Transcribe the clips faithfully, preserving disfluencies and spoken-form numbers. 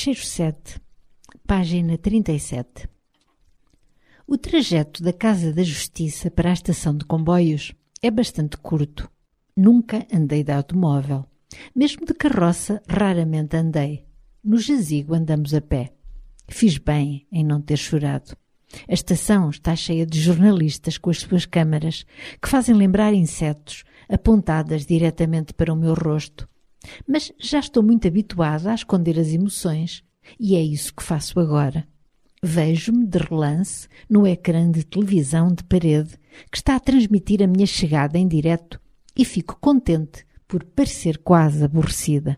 Fecheiro sete, página trinta e sete. O trajeto da Casa da Justiça para a estação de comboios é bastante curto. Nunca andei de automóvel. Mesmo de carroça, raramente andei. No jazigo andamos a pé. Fiz bem em não ter chorado. A estação está cheia de jornalistas com as suas câmaras, que fazem lembrar insetos, apontadas diretamente para o meu rosto. Mas já estou muito habituada a esconder as emoções, e é isso que faço agora. Vejo-me de relance no ecrã de televisão de parede que está a transmitir a minha chegada em direto e fico contente por parecer quase aborrecida.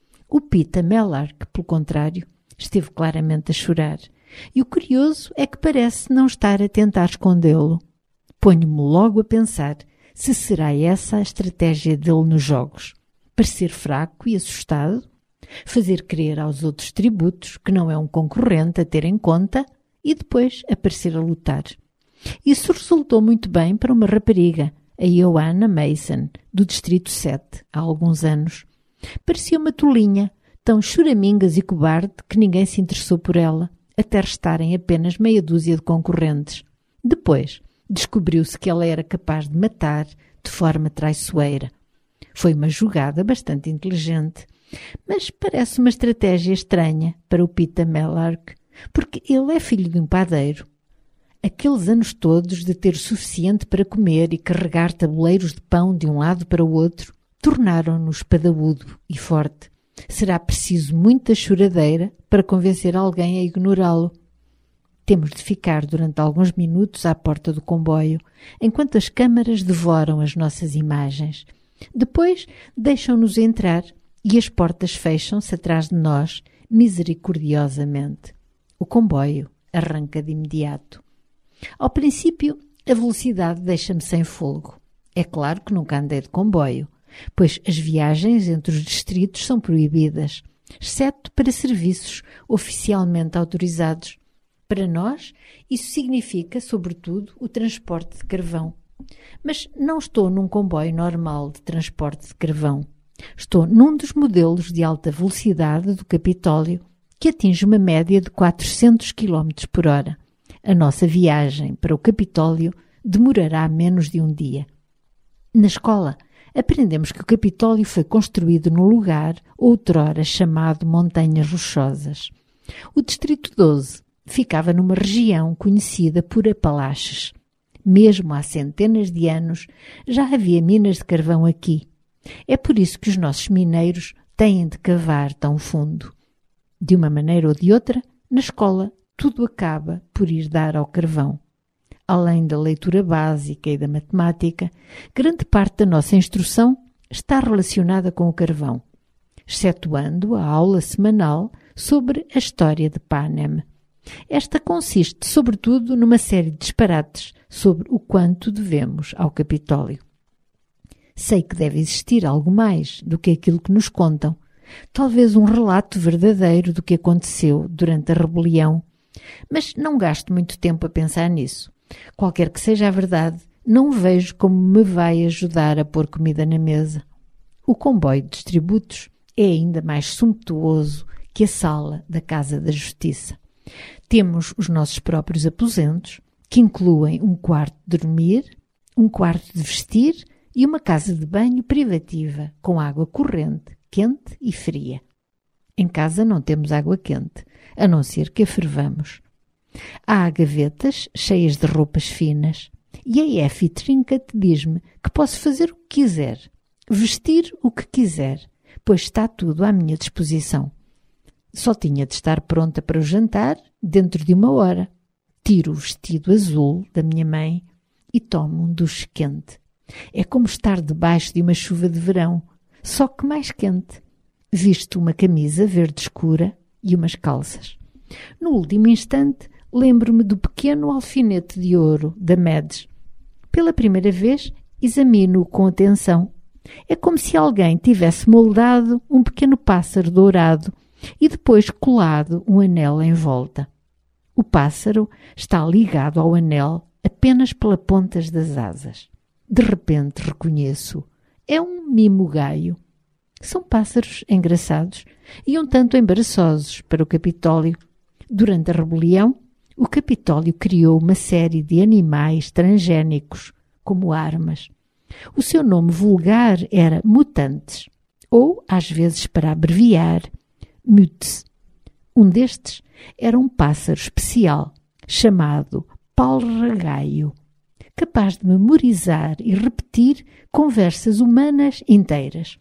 O Peter Mellark, pelo contrário, esteve claramente a chorar, e o curioso é que parece não estar a tentar escondê-lo. Ponho-me logo a pensar se será essa a estratégia dele nos jogos. Parecer fraco e assustado, fazer crer aos outros tributos que não é um concorrente a ter em conta e depois aparecer a lutar. Isso resultou muito bem para uma rapariga, a Joanna Mason, do Distrito sete, há alguns anos. Parecia uma tolinha, tão choramingas e cobarde que ninguém se interessou por ela, até restarem apenas meia dúzia de concorrentes. Depois, descobriu-se que ela era capaz de matar de forma traiçoeira. Foi uma jogada bastante inteligente, mas parece uma estratégia estranha para o Peter Mellark, porque ele é filho de um padeiro. Aqueles anos todos de ter suficiente para comer e carregar tabuleiros de pão de um lado para o outro tornaram-no espadaúdo e forte. Será preciso muita choradeira para convencer alguém a ignorá-lo. Temos de ficar durante alguns minutos à porta do comboio, enquanto as câmaras devoram as nossas imagens. Depois deixam-nos entrar e as portas fecham-se atrás de nós, misericordiosamente. O comboio arranca de imediato. Ao princípio, a velocidade deixa-me sem fôlego. É claro que nunca andei de comboio, pois as viagens entre os distritos são proibidas, exceto para serviços oficialmente autorizados. Para nós, isso significa, sobretudo, o transporte de carvão. Mas não estou num comboio normal de transporte de carvão. Estou num dos modelos de alta velocidade do Capitólio, que atinge uma média de quatrocentos quilómetros por hora. A nossa viagem para o Capitólio demorará menos de um dia. Na escola, aprendemos que o Capitólio foi construído no lugar outrora chamado Montanhas Rochosas. O Distrito doze ficava numa região conhecida por Apalaches. Mesmo há centenas de anos já havia minas de carvão aqui. É por isso que os nossos mineiros têm de cavar tão fundo. De uma maneira ou de outra, na escola tudo acaba por ir dar ao carvão. Além da leitura básica e da matemática, grande parte da nossa instrução está relacionada com o carvão, excetuando a aula semanal sobre a história de Panem. Esta consiste, sobretudo, numa série de disparates sobre o quanto devemos ao Capitólio. Sei que deve existir algo mais do que aquilo que nos contam, talvez um relato verdadeiro do que aconteceu durante a rebelião, mas não gasto muito tempo a pensar nisso. Qualquer que seja a verdade, não vejo como me vai ajudar a pôr comida na mesa. O comboio de tributos é ainda mais sumptuoso que a sala da Casa da Justiça. Temos os nossos próprios aposentos, que incluem um quarto de dormir, um quarto de vestir e uma casa de banho privativa, com água corrente, quente e fria. Em casa não temos água quente, a não ser que a fervamos. Há gavetas cheias de roupas finas e a Effie Trinket diz-me que posso fazer o que quiser, vestir o que quiser, pois está tudo à minha disposição. Só tinha de estar pronta para o jantar dentro de uma hora. Tiro o vestido azul da minha mãe e tomo um duche quente. É como estar debaixo de uma chuva de verão, só que mais quente. Visto uma camisa verde escura e umas calças. No último instante, lembro-me do pequeno alfinete de ouro da Mads. Pela primeira vez, examino-o com atenção. É como se alguém tivesse moldado um pequeno pássaro dourado e depois colado um anel em volta. O pássaro está ligado ao anel apenas pelas pontas das asas. De repente reconheço. É um mimo gaio. São pássaros engraçados e um tanto embaraçosos para o Capitólio. Durante a rebelião, o Capitólio criou uma série de animais transgénicos como armas. O seu nome vulgar era mutantes, ou, às vezes para abreviar, mutes. Um destes era um pássaro especial chamado palragaio, capaz de memorizar e repetir conversas humanas inteiras.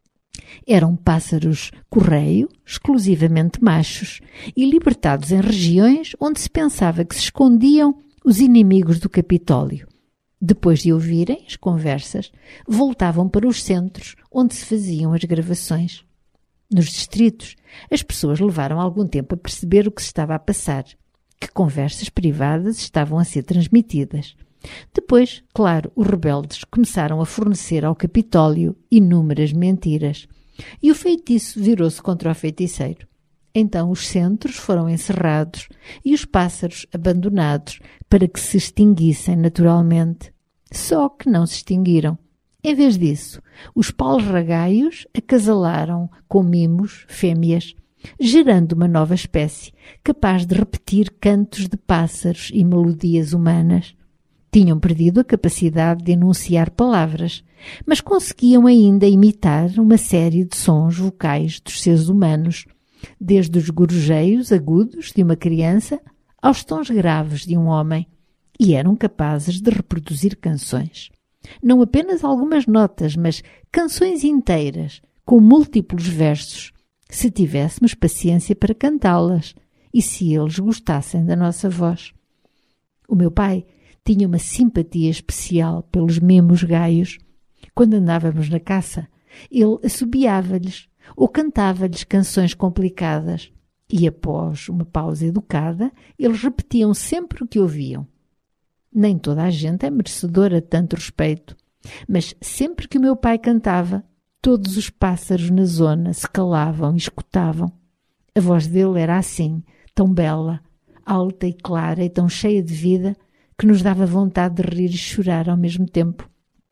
Eram pássaros correio, exclusivamente machos, e libertados em regiões onde se pensava que se escondiam os inimigos do Capitólio. Depois de ouvirem as conversas, voltavam para os centros onde se faziam as gravações. Nos distritos, as pessoas levaram algum tempo a perceber o que se estava a passar, que conversas privadas estavam a ser transmitidas. Depois, claro, os rebeldes começaram a fornecer ao Capitólio inúmeras mentiras, e o feitiço virou-se contra o feiticeiro. Então os centros foram encerrados e os pássaros abandonados para que se extinguissem naturalmente. Só que não se extinguiram. Em vez disso, os palragaios acasalaram com mimos, fêmeas, gerando uma nova espécie, capaz de repetir cantos de pássaros e melodias humanas. Tinham perdido a capacidade de enunciar palavras, mas conseguiam ainda imitar uma série de sons vocais dos seres humanos, desde os gorjeios agudos de uma criança aos tons graves de um homem, e eram capazes de reproduzir canções. Não apenas algumas notas, mas canções inteiras, com múltiplos versos, se tivéssemos paciência para cantá-las e se eles gostassem da nossa voz. O meu pai tinha uma simpatia especial pelos memos gaios. Quando andávamos na caça, ele assobiava-lhes ou cantava-lhes canções complicadas e, após uma pausa educada, eles repetiam sempre o que ouviam. Nem toda a gente é merecedora de tanto respeito, mas sempre que o meu pai cantava, todos os pássaros na zona se calavam e escutavam. A voz dele era assim, tão bela, alta e clara e tão cheia de vida, que nos dava vontade de rir e chorar ao mesmo tempo.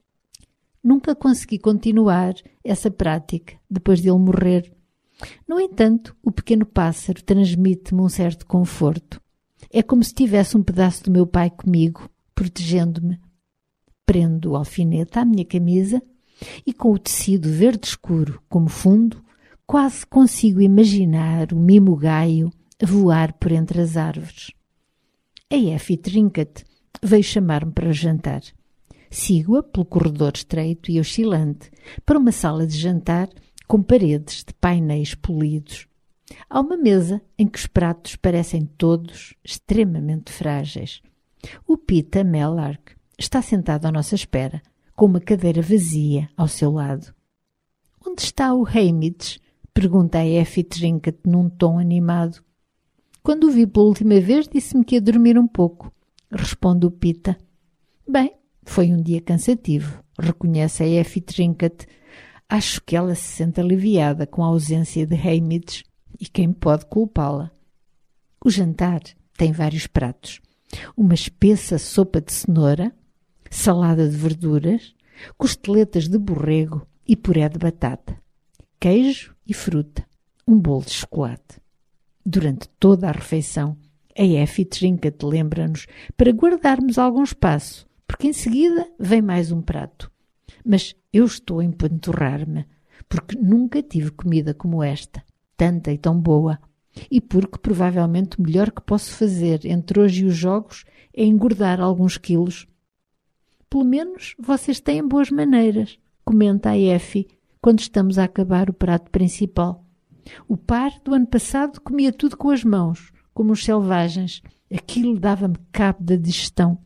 Nunca consegui continuar essa prática depois de ele morrer. No entanto, o pequeno pássaro transmite-me um certo conforto. É como se tivesse um pedaço do meu pai comigo, protegendo-me. Prendo o alfinete à minha camisa e, com o tecido verde escuro como fundo, quase consigo imaginar o mimo gaio a voar por entre as árvores. A Effie Trinket veio chamar-me para jantar. Sigo-a pelo corredor estreito e oscilante para uma sala de jantar com paredes de painéis polidos. Há uma mesa em que os pratos parecem todos extremamente frágeis. O Pita Mellark está sentado à nossa espera, com uma cadeira vazia ao seu lado. Onde está o Hamids? Pergunta a Effie Trinket num tom animado. Quando o vi pela última vez, disse-me que ia dormir um pouco. Responde o Pita. Bem, foi um dia cansativo, reconhece a Effie Trinket. Acho que ela se sente aliviada com a ausência de Hamids. E quem pode culpá-la? O jantar tem vários pratos. Uma espessa sopa de cenoura, salada de verduras, costeletas de borrego e puré de batata, queijo e fruta, um bolo de chocolate. Durante toda a refeição, a Effie Trinket lembra-nos para guardarmos algum espaço, porque em seguida vem mais um prato. Mas eu estou a empanturrar-me, porque nunca tive comida como esta, tanta e tão boa, e porque provavelmente o melhor que posso fazer entre hoje e os jogos é engordar alguns quilos. Pelo menos vocês têm boas maneiras, comenta a Effie, quando estamos a acabar o prato principal. O par do ano passado comia tudo com as mãos, como os selvagens. Aquilo dava-me cabo da digestão.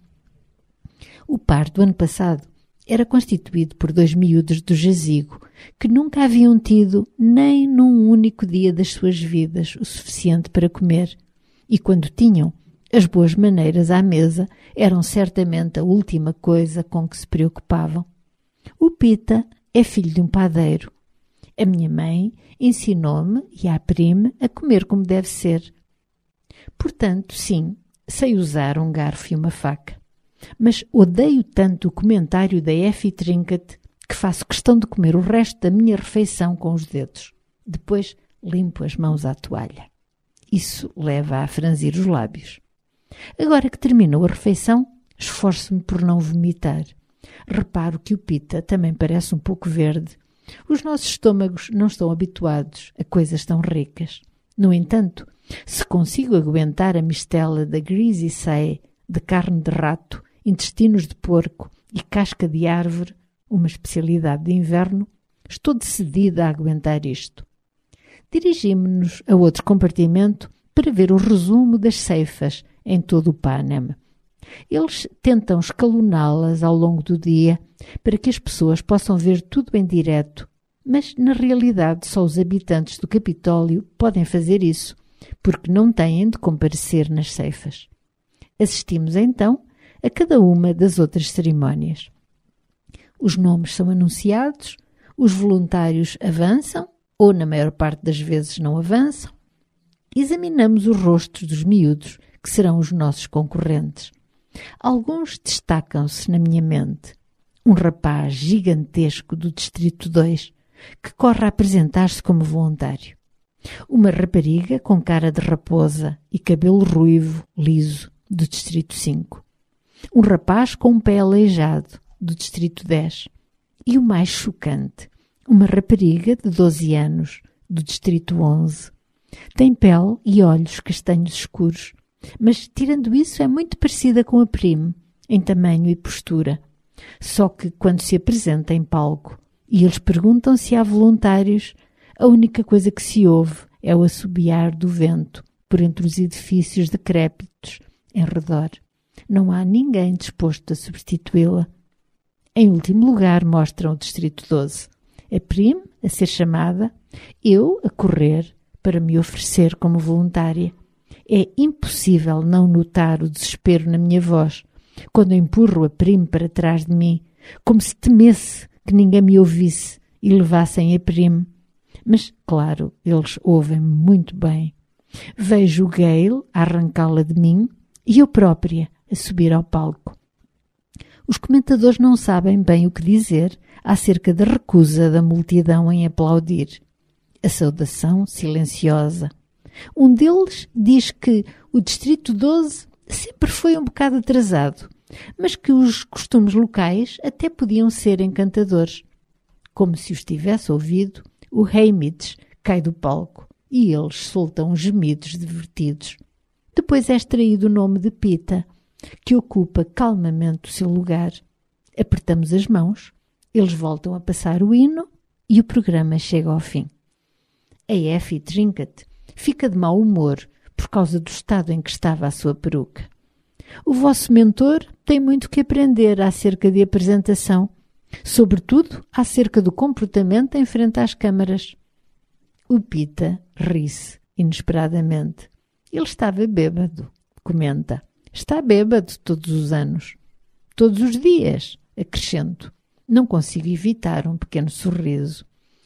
O par do ano passado era constituído por dois miúdos do jazigo que nunca haviam tido nem num único dia das suas vidas o suficiente para comer. E quando tinham, as boas maneiras à mesa eram certamente a última coisa com que se preocupavam. O Pita é filho de um padeiro. A minha mãe ensinou-me e a prime a comer como deve ser. Portanto, sim, sei usar um garfo e uma faca. Mas odeio tanto o comentário da Effie Trinket que faço questão de comer o resto da minha refeição com os dedos. Depois limpo as mãos à toalha. Isso leva a franzir os lábios. Agora que terminou a refeição, esforço-me por não vomitar. Reparo que o Pita também parece um pouco verde. Os nossos estômagos não estão habituados a coisas tão ricas. No entanto, se consigo aguentar a mistela da greasy say, de carne de rato, intestinos de porco e casca de árvore, uma especialidade de inverno, estou decidida a aguentar isto. Dirigimos-nos a outro compartimento para ver o resumo das ceifas em todo o Pânem. Eles tentam escaloná-las ao longo do dia para que as pessoas possam ver tudo em direto, mas na realidade só os habitantes do Capitólio podem fazer isso, porque não têm de comparecer nas ceifas. Assistimos então a cada uma das outras cerimónias. Os nomes são anunciados, os voluntários avançam, ou na maior parte das vezes não avançam. Examinamos os rostos dos miúdos, que serão os nossos concorrentes. Alguns destacam-se na minha mente. Um rapaz gigantesco do Distrito dois, que corre a apresentar-se como voluntário. Uma rapariga com cara de raposa e cabelo ruivo, liso, do Distrito cinco. Um rapaz com um pé aleijado, do Distrito dez. E o mais chocante, uma rapariga de doze anos, do Distrito onze. Tem pele e olhos castanhos escuros, mas, tirando isso, é muito parecida com a Prim, em tamanho e postura. Só que, quando se apresenta em palco e eles perguntam se há voluntários, a única coisa que se ouve é o assobiar do vento por entre os edifícios decrépitos em redor. Não há ninguém disposto a substituí-la. Em último lugar, mostram o Distrito doze. A Prim a ser chamada, eu a correr para me oferecer como voluntária. É impossível não notar o desespero na minha voz quando empurro a Prim para trás de mim, como se temesse que ninguém me ouvisse e levassem a Prim. Mas, claro, eles ouvem-me muito bem. Vejo o Gale a arrancá-la de mim e eu própria a subir ao palco. Os comentadores não sabem bem o que dizer acerca da recusa da multidão em aplaudir. A saudação silenciosa. Um deles diz que o Distrito doze sempre foi um bocado atrasado, mas que os costumes locais até podiam ser encantadores. Como se os tivesse ouvido, o Haymitch cai do palco e eles soltam gemidos divertidos. Depois é extraído o nome de Pita, que ocupa calmamente o seu lugar. Apertamos as mãos, eles voltam a passar o hino e o programa chega ao fim. A Effie Trinket fica de mau humor por causa do estado em que estava a sua peruca. O vosso mentor tem muito que aprender acerca de apresentação, sobretudo acerca do comportamento em frente às câmaras. O Pita ri-se inesperadamente. Ele estava bêbado, comenta. Está bêbado todos os anos. Todos os dias, acrescento. Não consigo evitar um pequeno sorriso.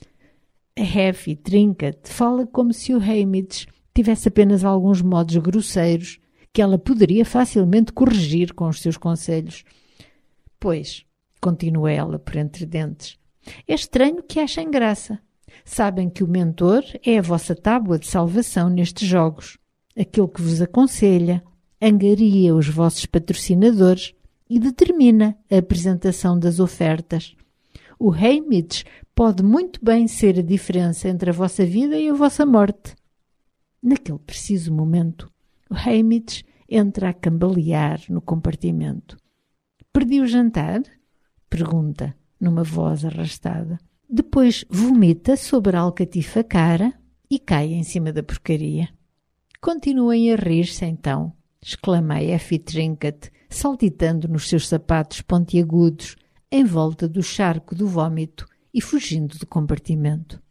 A Effie Trinket fala como se o Haymitch tivesse apenas alguns modos grosseiros que ela poderia facilmente corrigir com os seus conselhos. Pois, continua ela por entre dentes, é estranho que achem graça. Sabem que o mentor é a vossa tábua de salvação nestes jogos, aquele que vos aconselha, angaria os vossos patrocinadores e determina a apresentação das ofertas. O Haymitch pode muito bem ser a diferença entre a vossa vida e a vossa morte. Naquele preciso momento, o Haymitch entra a cambalear no compartimento. Perdi o jantar? Pergunta, numa voz arrastada. Depois vomita sobre a alcatifa cara e cai em cima da porcaria. Continuem a rir-se então, exclama a Effie Trinket, saltitando nos seus sapatos pontiagudos em volta do charco do vômito e fugindo do compartimento.